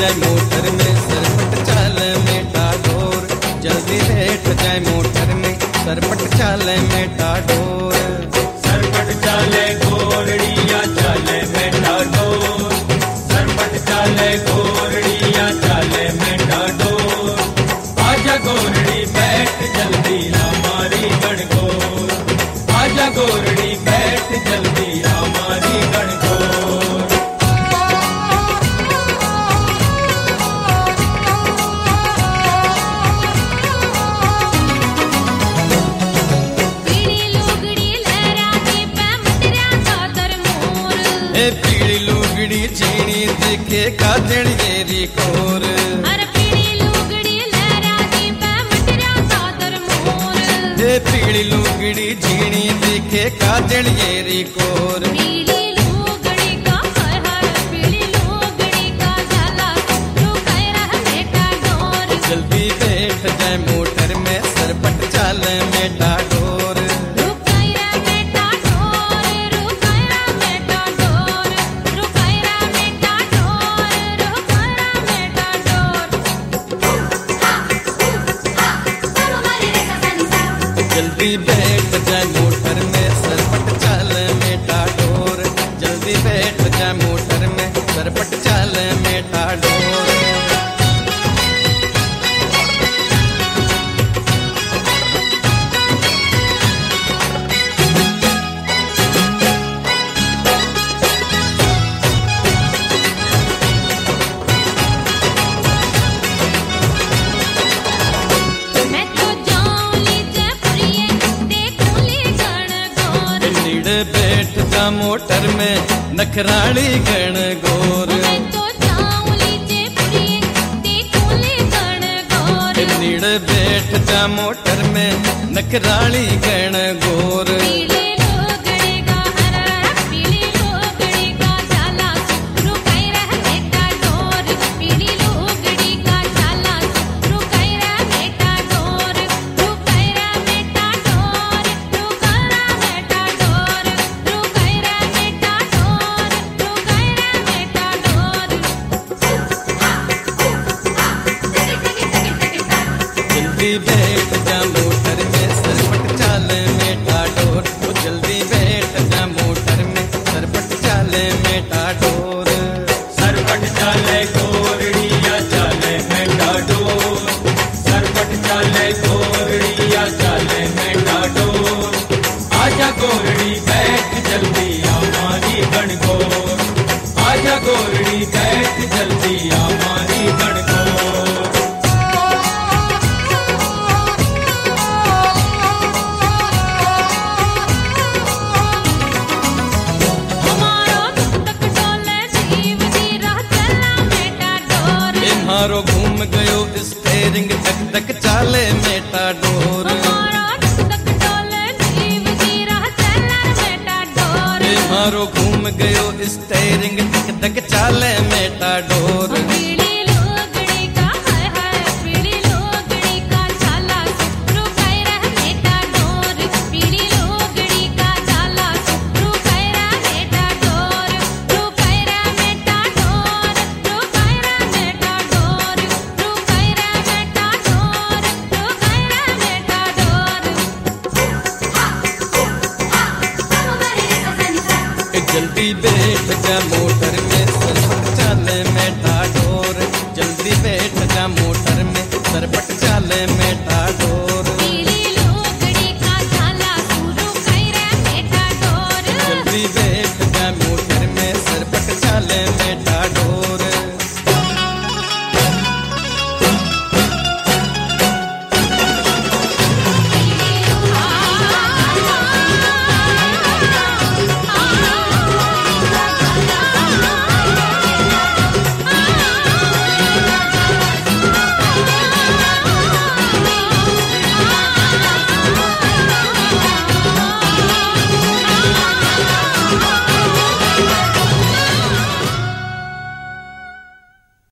जाए मोटर में सरपट चाल मेटाडोर, जल्दी बैठ जाए मोटर में सरपट चाल मेटाडोर। सरपट चाले घोरड़िया चाले मेटाडोर, सरपट चाले घोरड़िया चाले मेटाडोर। आजा घोरड़ी बैठ जल्दी हमारी गणगोर, आजा घोरड़ी बैठ जल्दी हमारी गणगोर। पीली लुगड़ी जीनी दिखे काजल येरी कोर, अरे पीली लुगड़ी लहरा दी मटरा चादर मोर। पीली लुगड़ी जीनी दिखे काजल येरी कोर। पीली लुगड़ी का हर पीली लुगड़ी का जाला रुकाए रह मेटाडोर। जल्दी बैठ जाए मोटर में सरपट चाल मेटाडोर। रुकाए रह मेटाडोर, रुकाए रह मेटाडोर, रुकाए रह मेटाडोर, रुकाए रह मेटाडोर। जल्दी बैठ जाए मोटर में सरपट चाल मेटाडोर, जल्दी बैठ जाए मोटर में सरपट चाल मेटाडोर। मैं तो जाऊंली जयपुरिये देखूंली गणगौर। नीड़ बैठ जा मोटर में नखराली गण गोर। मैं तो जाऊंली जयपुरिये देखूंली गणगौर। नीड़ बैठ जा मोटर में नखराली गण गोर। पीली लुगड़ी का हर पीली लुगड़ी का जाला रुकाए रह मेटाडोर। पीली लुगड़ी का जाला रुकाए रह मेटाडोर, रुकाए रह मेटाडोर, रुकाए रह मेटाडोर, रुकाए रह मेटाडोर, रुकाए रह मेटाडोर। जल्दी बैठ जा मोटर में सरपट चाल मेटाडोर, ओ जल्दी बैठ जा मोटर में सरपट चाल मेटाडोर। सरपट चाले घोरड़िया चाले मेटाडोर, सरपट चाले घोरड़िया चाले मेटाडोर। आजा घोरड़ी बैठ जल्दी हमारी गणगोर, आजा घोरड़ी बैठ जल्दी हमारी गणगोर। हमारो तक डोले जीव जी राह चला मेटाडोर। मारो घूम गयो स्टेरिंग तक तक चाले मेटाडोर। हमारो तक डोले जीव जी राह चला मेटाडोर। मारो घूम गयो स्टेरिंग तक तक चाले मेटाडोर। पीली लुगड़ी का हर पीली लुगड़ी का जाला रुकाए रह मेटाडोर। पीली लुगड़ी का जाला रुकाए रह मेटाडोर, रुकाए रह मेटाडोर, रुकाए रह मेटाडोर, रुकाए रह मेटाडोर, रुकाए रह मेटाडोर। जल्दी बैठ जा मोटर में सरपट चाल मेटाडोर, जल्दी बैठ जा मोटर में सरपट चाल मेटाडोर।